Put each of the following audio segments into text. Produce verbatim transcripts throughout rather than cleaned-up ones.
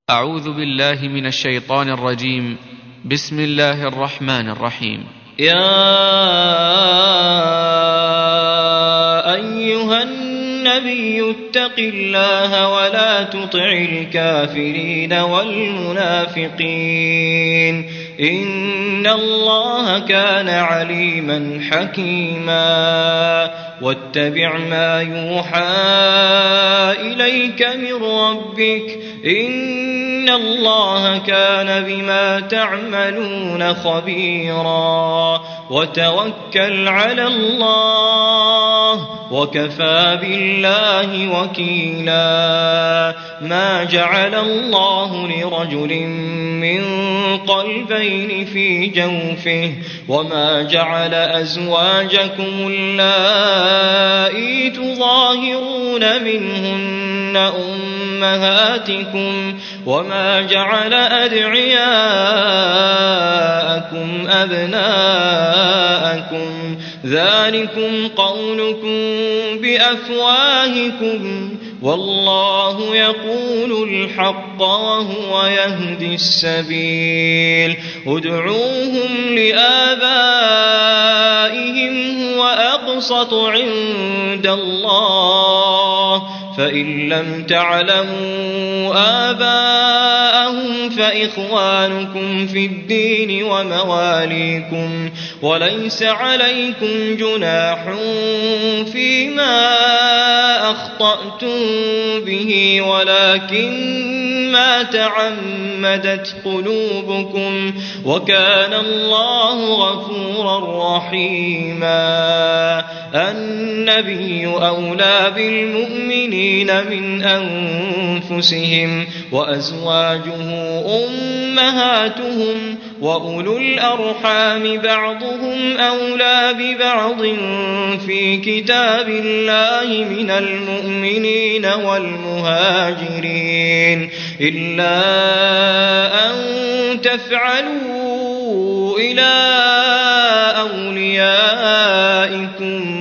أعوذ بالله من الشيطان الرجيم. بسم الله الرحمن الرحيم. يا أيها النبي اتق الله ولا تطع الكافرين والمنافقين إن الله كان عليما حكيما واتبع ما يوحى إليك من ربك إن الله كان بما تعملون خبيرا وتوكل على الله وكفى بالله وكيلا ما جعل الله لرجل من قلبين في جوفه وما جعل أزواجكم اللائي تظاهرون منهن أمهاتكم وما جعل أدعياءكم أبناءكم ذلكم قولكم بأفواهكم والله يقول الحق وهو يهدي السبيل ادعوهم لآبائهم هو أقسط عند الله فإن لم تعلموا آباءهم فإخوانكم في الدين ومواليكم وليس عليكم جناح فيما أخطأتم به ولكن ما تعمدت قلوبكم وكان الله غفورا رحيما النبي أولى بالمؤمنين من أنفسهم وأزواجه أمهاتهم وأولو الأرحام بعضهم أولى ببعض في كتاب الله من المؤمنين والمهاجرين إلا أن تفعلوا إلى أوليائكم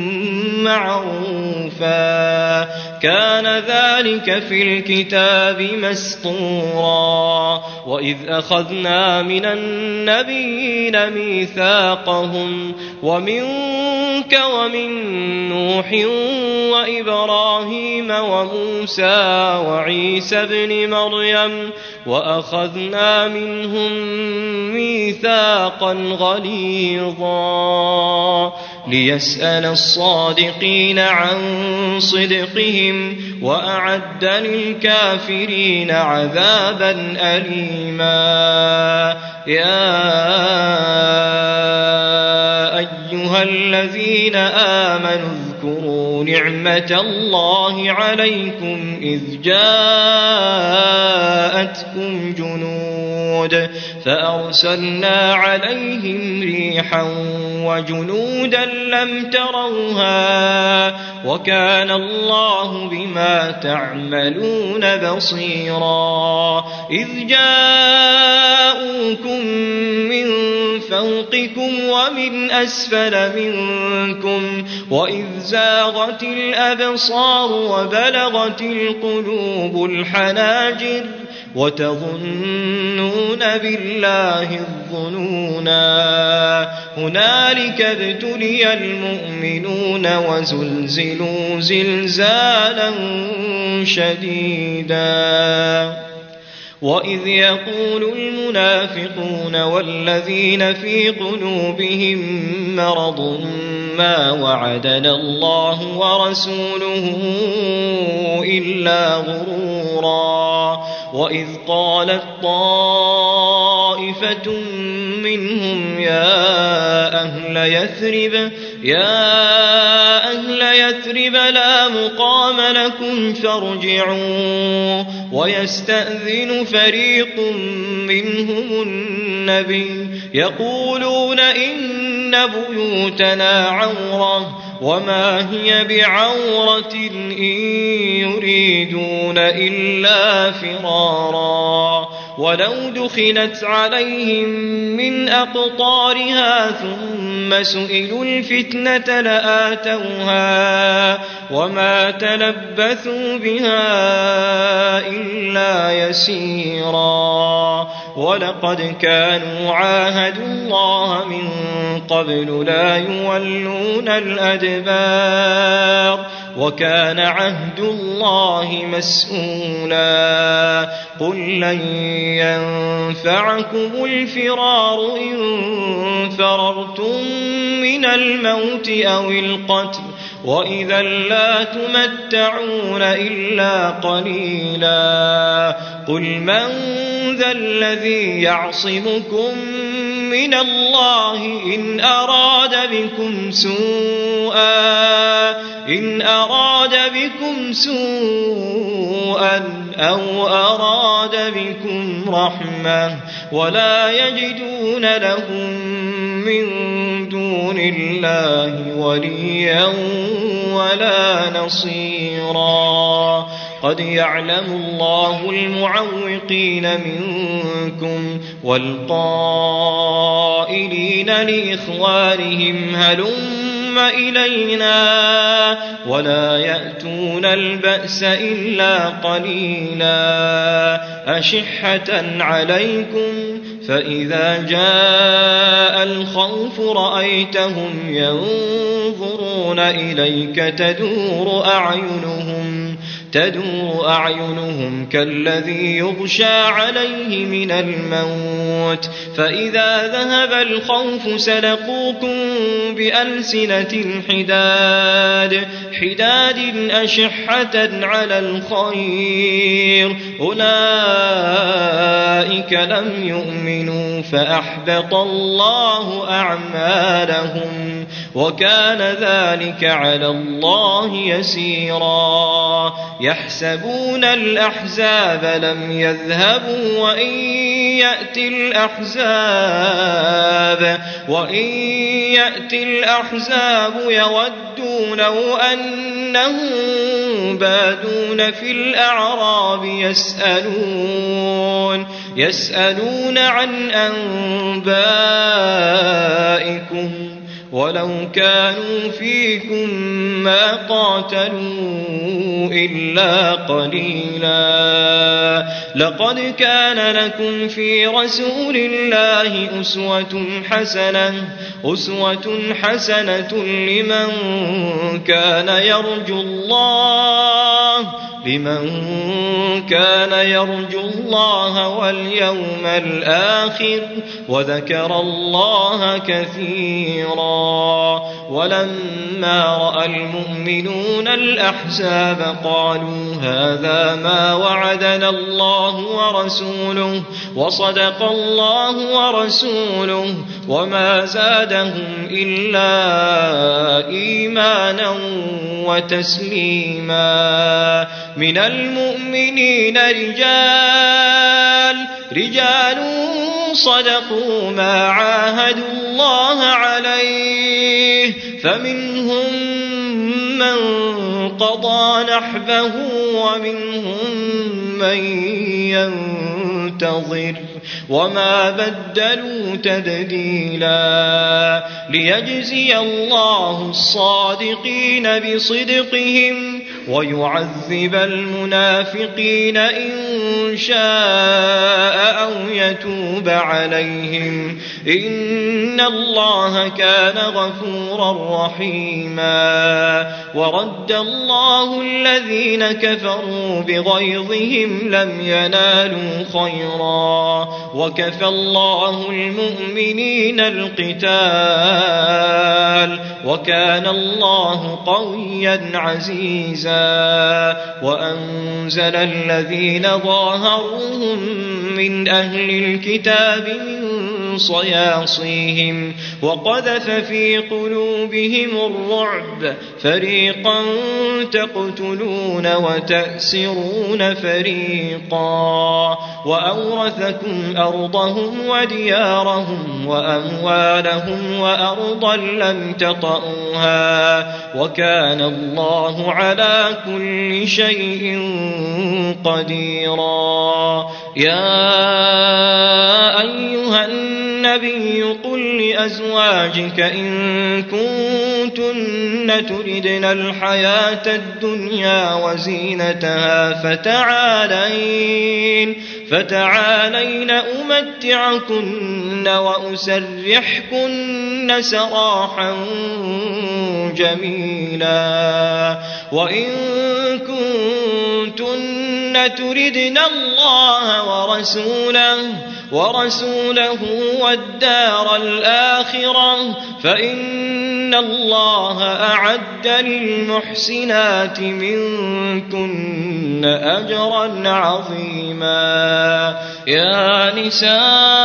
معروفا كان ذلك في الكتاب مسطورا وإذ أخذنا من النبيين ميثاقهم ومنك ومن نوح وإبراهيم وموسى وعيسى بن مريم وأخذنا منهم ميثاقا غليظا ليسأل الصادقين عن صدقهم وأعد للكافرين عذابا أليما يا أيها الذين آمنوا اذكروا نعمة الله عليكم إذ جاءتكم جنود فأرسلنا عليهم ريحا وجنودا لم تروها وكان الله بما تعملون بصيرا إذ جاءوكم من فوقكم ومن أسفل منكم وإذ زاغت الأبصار وبلغت القلوب الحناجر وتظنون بالله الظنونا هنالك ابتلي المؤمنون وزلزلوا زلزالا شديدا وإذ يقول المنافقون والذين في قلوبهم مرض ما وعدنا الله ورسوله إلا غرورا وإذ قالت طائفة منهم يا أهل يثرب يا أهل يثرب لا مقام لكم فارجعوا ويستأذن فريق منهم النبي يقولون إن بيوتنا عورة وما هي بعورة إن يريدون إلا فرارا ولو دخلت عليهم من أقطارها ثم سئلوا الفتنة لآتوها وما تلبثوا بها إلا يسيرا ولقد كانوا عاهدوا الله من قبل لا يولون الأدبار وكان عهد الله مسؤولا قل لن ينفعكم الفرار إن فررتم من الموت أو القتل وإذا لا تمتعون إلا قليلا قل من ذا الذي يعصمكم من الله إن أراد بكم سوءا إن أراد بكم سوءا أو أراد بكم رحمة ولا يجدون لهم من دون الله وليا ولا نصيرا قد يعلم الله المعوقين منكم والقائلين لإخوانهم هلم إلينا ولا يأتون البأس إلا قليلا أشحة عليكم فإذا جاء الخوف رأيتهم ينظرون إليك تدور أعينهم تدور أعينهم كالذي يغشى عليه من الموت فإذا ذهب الخوف سلقوكم بألسنة حداد حداد أشحة على الخير أولئك لم يؤمنوا فأحبط الله أعمالهم وكان ذلك على الله يسيرا يحسبون الأحزاب لم يذهبوا وإن يأتي الأحزاب وإن يأتي الأحزاب يودوا لو أنهم بادون في الأعراب يسألون يسألون عن أنبائكم ولو كانوا فيكم ما قاتلوا إلا قليلا لقد كان لكم في رسول الله أسوة حسنة أسوة حسنة لمن كان يرجو الله لمن كان يرجو الله واليوم الآخر وذكر الله كثيرا ولما رأى المؤمنون الأحزاب قالوا هذا ما وعدنا الله ورسوله وصدق الله ورسوله وما زادهم إلا إيمانا وتسليما من المؤمنين رجال رجال صدقوا ما عاهدوا الله عليه فمنهم من قضى نحبه ومنهم من ينتظر وما بدلوا تبديلا ليجزي الله الصادقين بصدقهم ويعذب المنافقين إن شاء أو يتوب عليهم إن الله كان غفورا رحيما ورد الله الذين كفروا بغيظهم لم ينالوا خيرا وكفى الله المؤمنين القتال وكان الله قويا عزيزا وأنزل الذين ظاهروهم من أهل الكتاب من صياصيهم وقذف في قلوبهم الرعب فريقا تقتلون وتأسرون فريقا وأورثكم أرضهم وديارهم وأموالهم وأرضا لم تطئوها وكان الله على كل شيء قديرا يا أيها الناس النبي قل لأزواجك إن كنتن تردن الحياة الدنيا وزينتها فتعالين فتعالين أمتعكن وأسرحكن سراحا جميلا وإن كنتن تردن الله ورسوله ورسوله والدار الآخرة فإن الله أعد للمحسنات منكن أجرا عظيما. يا نساء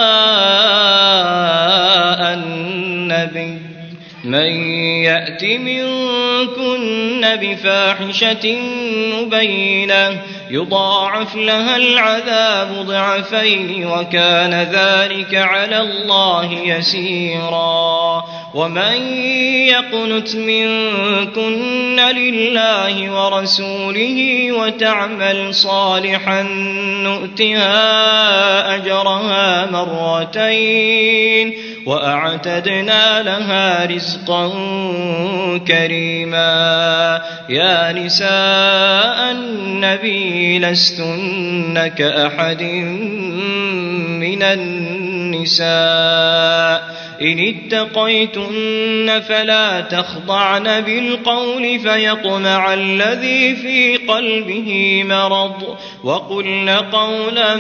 النبي من يأت منكن بفاحشة مبينة يضاعف لها العذاب ضعفين وكان ذلك على الله يسيرا. ومن يقنت منكن لله ورسوله وتعمل صالحا نؤتها أجرها مرتين وأعتدنا لها رزقا كريما. يا نساء النبي لستن كأحد من النساء إن اتقيتن فلا تخضعن بالقول فيطمع الذي في قلبه مرض وقلن قولا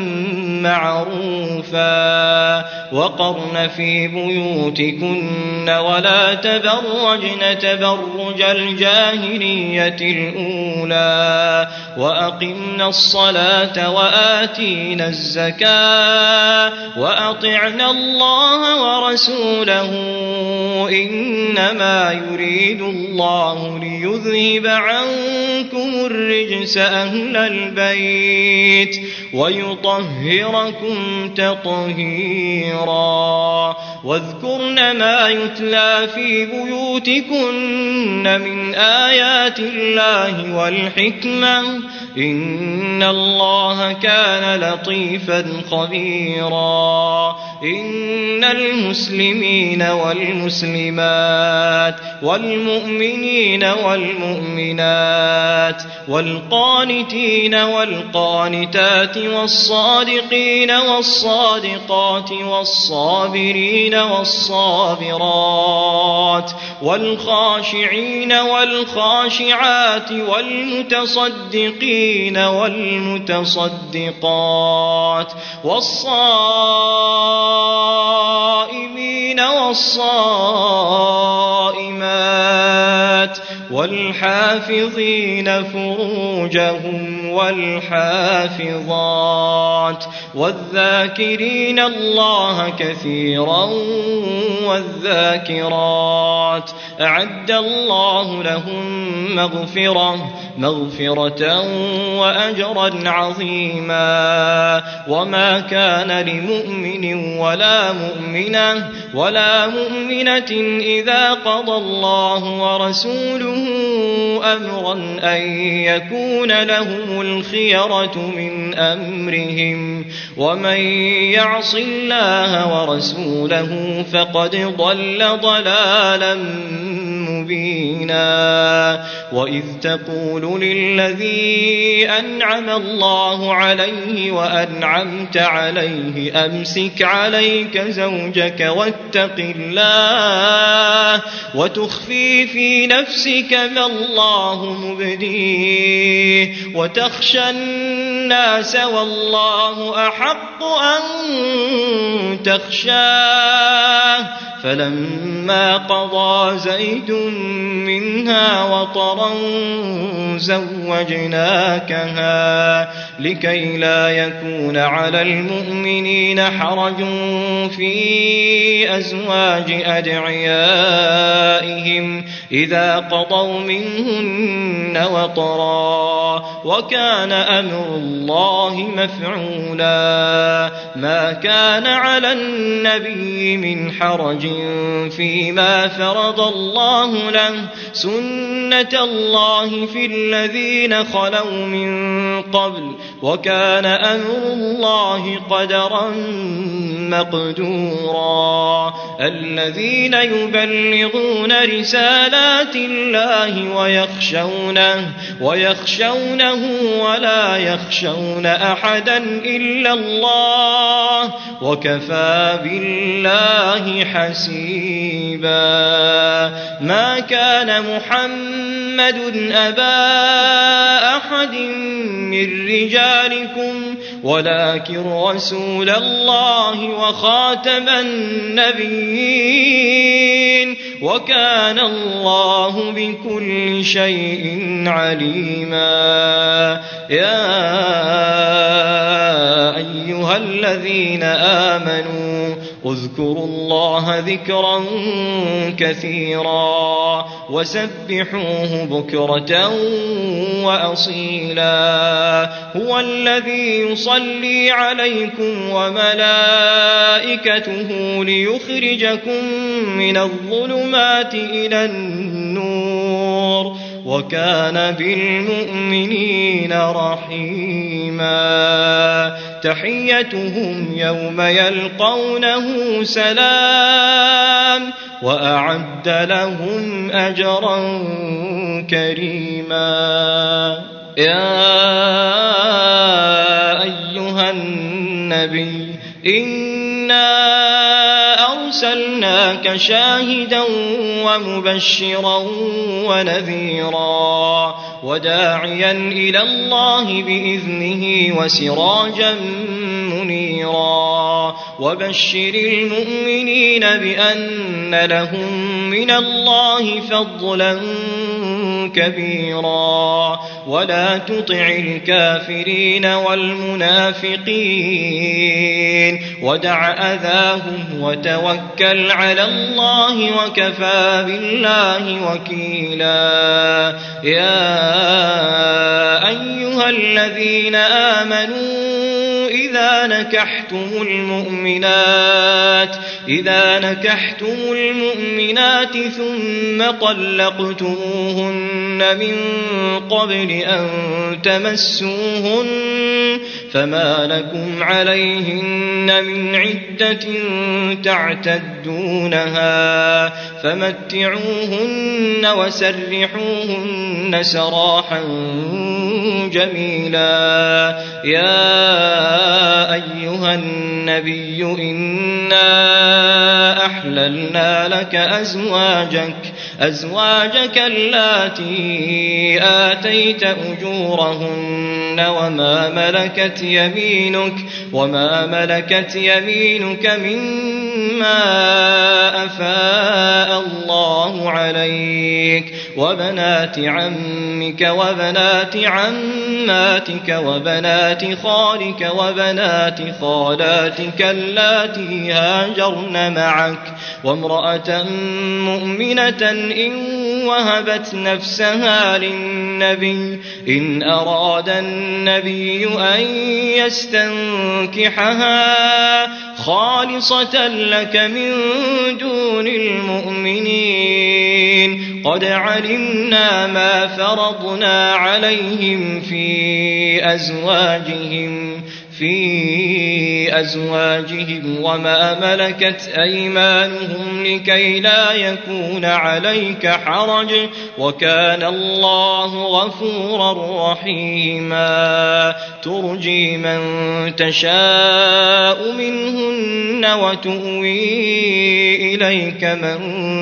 معروفا وقرن في بيوتكن ولا تبرجن تبرج الجاهلية الأولى وأقمنا الصلاة وآتينا الزكاة وأطعنا الله ورسوله رسوله إنما يريد الله ليذهب عنكم الرجس أهل البيت ويطهركم تطهيرا. واذكرن ما يتلى في بيوتكن من آيات الله والحكمة إن الله كان لطيفا خبيرا. إن المسلمين والمسلمات والمؤمنين والمؤمنات والقانتين والقانتات والصادقين والصادقات والصابرين والصابرات والخاشعين والخاشعات والمتصدقين والمتصدقات والصائمين والصائمات والحافظين فروجهم والحافظات والذاكرين الله كثيرا والذاكرات أعد الله لهم مغفرة مغفرة وأجرا عظيما. وما كان لمؤمن ولا مؤمنة ولا مؤمنة إذا قضى الله ورسوله أمرا أن يكون لهم الخيرة من أمرهم ومن يعص الله ورسوله فقد ضل ضلالا مبينا. وإذ تقول للذي أنعم الله عليه وأنعمت عليه أمسك عليك زوجك واتق الله وتخفي في نفسك ما الله مبديه وتخشى الناس والله أحق أن تخشاه. فلما قضى زيد منها وطرا زوجناكها لكي لا يكون على المؤمنين حرج في أزواج أدعيائهم إذا قضوا منهن وطرا وكان أمر الله مفعولا ما كان على النبي من حرج فيما فرض الله له سنة الله في الذين خلوا من قبل وكان أمر الله قدرا مقدورا الذين يبلغون رسالات الله ويخشونه ويخشونه ولا يخشون أحدا إلا الله وكفى بالله حسيبا ما كان محمد أبا أحد من رجالكم ولكن رسول الله وخاتم النبيين وكان الله بكل شيء عليما يا أيها الذين آمنوا اذكروا الله ذكرا كثيرا وسبحوه بكرة وأصيلا هو الذي يصلي عليكم وملائكته ليخرجكم من الظلمات إلى النور وكان بالمؤمنين رحيما تحيتهم يوم يلقونه سلام وأعد لهم أجرا كريما يا أيها النبي إنا أرسلناك شاهدا ومبشرا ونذيرا وداعيا إلى الله بإذنه وسراجا منيرا وبشر المؤمنين بأن لهم من الله فضلا كبيرا ولا تطع الكافرين والمنافقين ودع أذاهم وتوكل على الله وكفى بالله وكيلا يا أيها الذين آمنوا إذا نكحتم المؤمنات إذا نكحتم المؤمنات ثم طلقتموهن من قبل أن تمسوهن فما لكم عليهن من عدة تعتدونها فمتعوهن وسرحوهن سراحا جميلا يا أيها النبي إنا أحللنا لك أزواجك أزواجك اللاتي آتيت أجورهن وما ملكت يمينك وما ملكت يمينك مما أفاء الله عليك وبنات عمك وبنات عماتك وبنات خالك وبنات خالاتك اللاتي هاجرن معك وامرأة مؤمنة إن وهبت نفسها للنبي إن أراد النبي أن يستنكحها خالصة لك من دون المؤمنين قد علمنا ما فرضنا عليهم في أزواجهم في أزواجهم وما ملكت أيمانهم لكي لا يكون عليك حرج وكان الله غفورا رحيما ترجي من تشاء منهن وتؤوي إليك من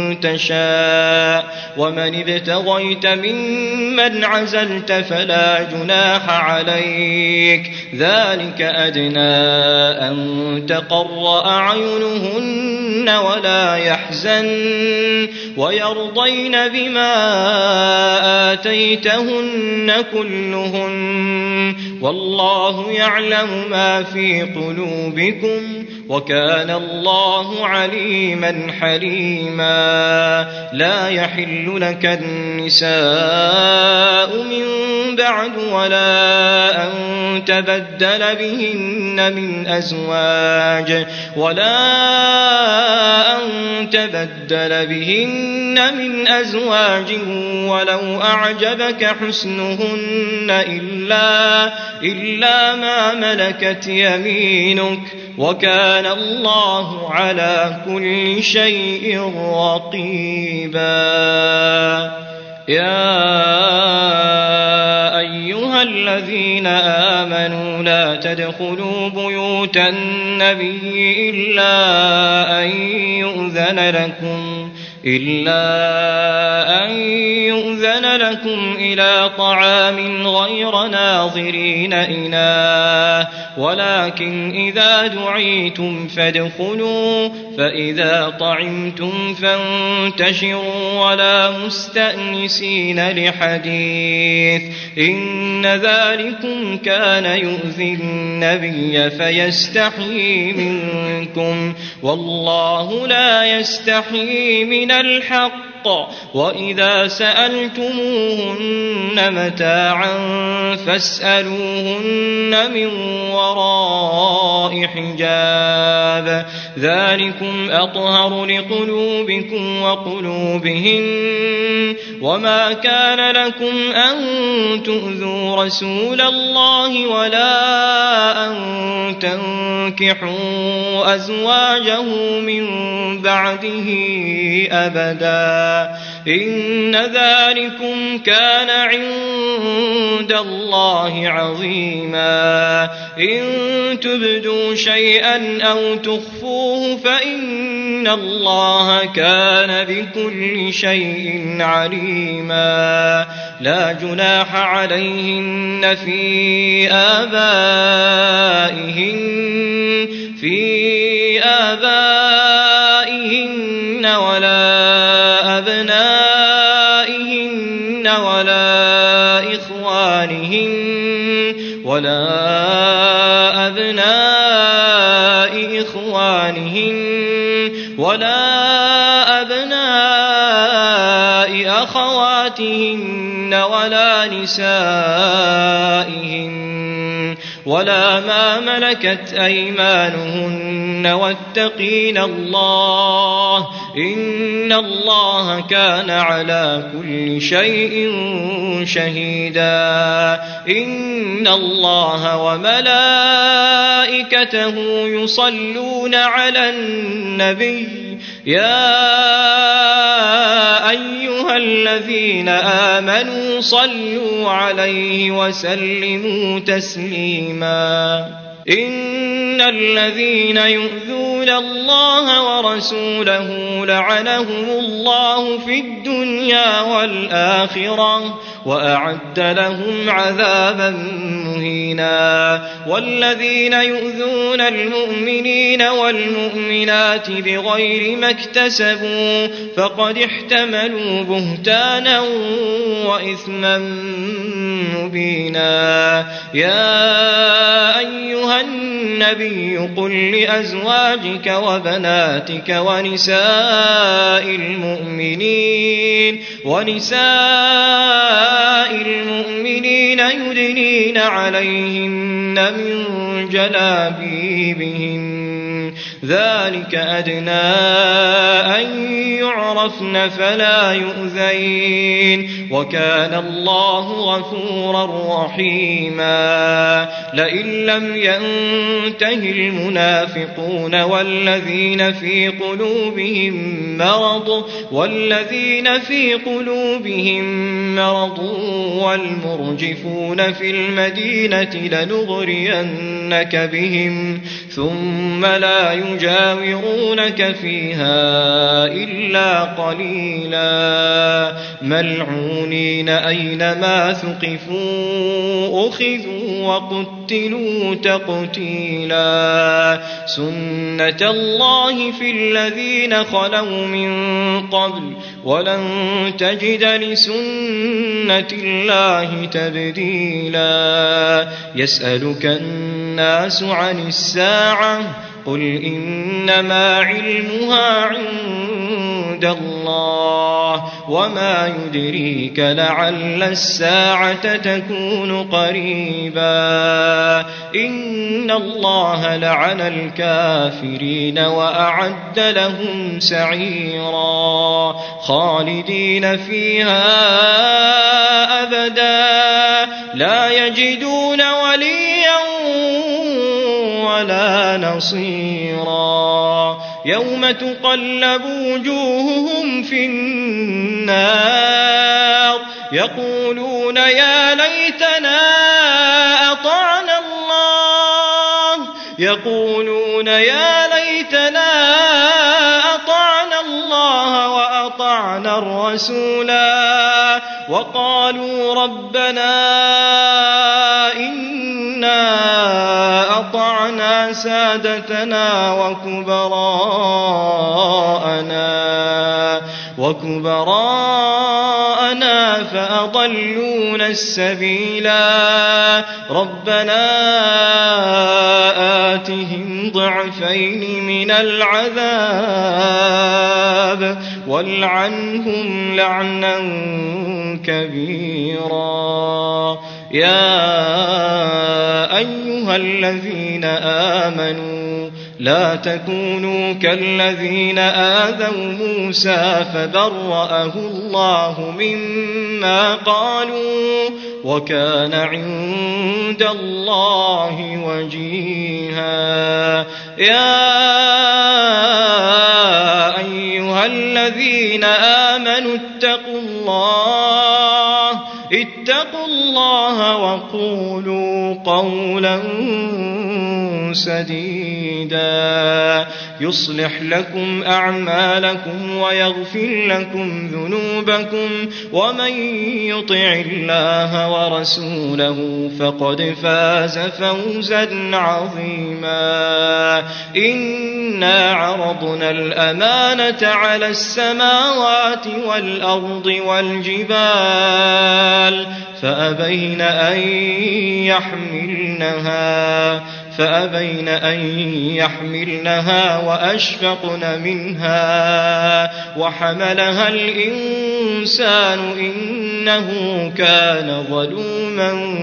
تشاء ومن ابتغيت ممن عزلت فلا جناح عليك ذلك أدنى أن تقر أعينهن ولا يحزن ويرضين بما آتيتهن كلهن والله يعلم ما في قلوبكم وكان الله عليما حليما لا يحل لك النساء من بعد ولا أن تبدل بهن من أزواج ولا أن تبدل بهن من أزواج ولو أعجبك حسنهن إلا, إلا ما ملكت يمينك وكان الله على كل شيء رقيبا. يا أيها الذين آمنوا لا تدخلوا بيوت النبي إلا أن يؤذن لكم إلا أن يؤذن لكم إلى طعام غير ناظرين إناه ولكن إذا دعيتم فادخلوا فإذا طعمتم فانتشروا ولا مستأنسين لحديث إن ذلكم كان يؤذي النبي فيستحيي منكم والله لا يستحيي من الحق وإذا سألتموهن متاعا فاسألوهن من وراء حجاب ذلكم أطهر لقلوبكم وقلوبهن وما كان لكم أن تؤذوا رسول الله ولا أن تنكحوا أزواجه من بعده أبدا إن ذلكم كان عند الله عظيما. إن تبدوا شيئا أو تخفوه فإن الله كان بكل شيء عليما. لا جناح عليهن في آبائهن في آبائهن ولا أبنائهن ولا إخوانهن ولا أبناء إخوانهن ولا أبناء أخواتهن ولا نسائهن ولا ما ملكت أيمانهن واتقين الله إن الله كان على كل شيء شهيدا. إن الله وملائكته يصلون على النبي يا أيها الذين آمنوا صلوا عليه وسلموا تسليما. إن الذين يؤذون الله ورسوله لعنهم الله في الدنيا والآخرة وأعد لهم عذابا مهينا. والذين يؤذون المؤمنين والمؤمنات بغير ما اكتسبوا فقد احتملوا بهتانا وإثما مبينا. يا أيها النبي قل لأزواجك وبناتك ونساء المؤمنين ونساء المؤمنين يدنين عليهن من جلابيبهن ذلك أدنى أن يعرفن فلا يؤذين وكان الله غفورا رحيما. لئن لم ينته المنافقون والذين في قلوبهم مرض والذين في قلوبهم مرض والمرجفون في المدينة لنغرينك بهم ثم لا يجاورونك فيها إلا قليلا ملعونين أينما ثقفوا أخذوا وقتلوا تقتيلا. سنة الله في الذين خلوا من قبل ولن تجد لسنة الله تبديلا. يسألك الناس عن الساعة قل إنما علمها عند الله وما يدريك لعل الساعة تكون قريبا إن الله لعن الكافرين وأعد لهم سعيرا خالدين فيها أبدا لا يجدون وليا ولا نصيرا يوم تقلب وجوههم في النار يقولون يا ليتنا أطعنا الله يقولون يا ليتنا أطعنا الله وأطعنا الرسولا وقالوا ربنا إنا أطعنا سادتنا وكبراءنا وكبراءنا فأضلونا السبيلا ربنا آتهم ضعفين من العذاب والعنهم لعنا كبيرا يا أيها الذين آمنوا لا تكونوا كالذين آذوا موسى فبرأه الله مما قالوا وكان عند الله وجيها يا أيها الذين آمنوا اتقوا الله اتقوا الله وقولوا قولا سديدا يصلح لكم أعمالكم ويغفر لكم ذنوبكم ومن يطع الله ورسوله فقد فاز فوزا عظيما إنا عرضنا الأمانة على السماوات والأرض والجبال فأبين أن يحملنها فأبين أن يحملنها وأشفقن منها وحملها الإنسان إنه كان ظلوما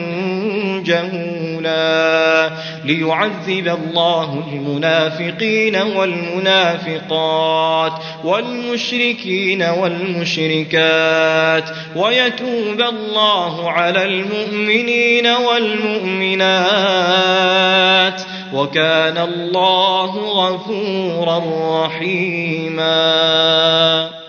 جهولا ليعذب الله المنافقين والمنافقات والمشركين والمشركات ويتوب الله على المؤمنين والمؤمنات وكان الله غفورا رحيما.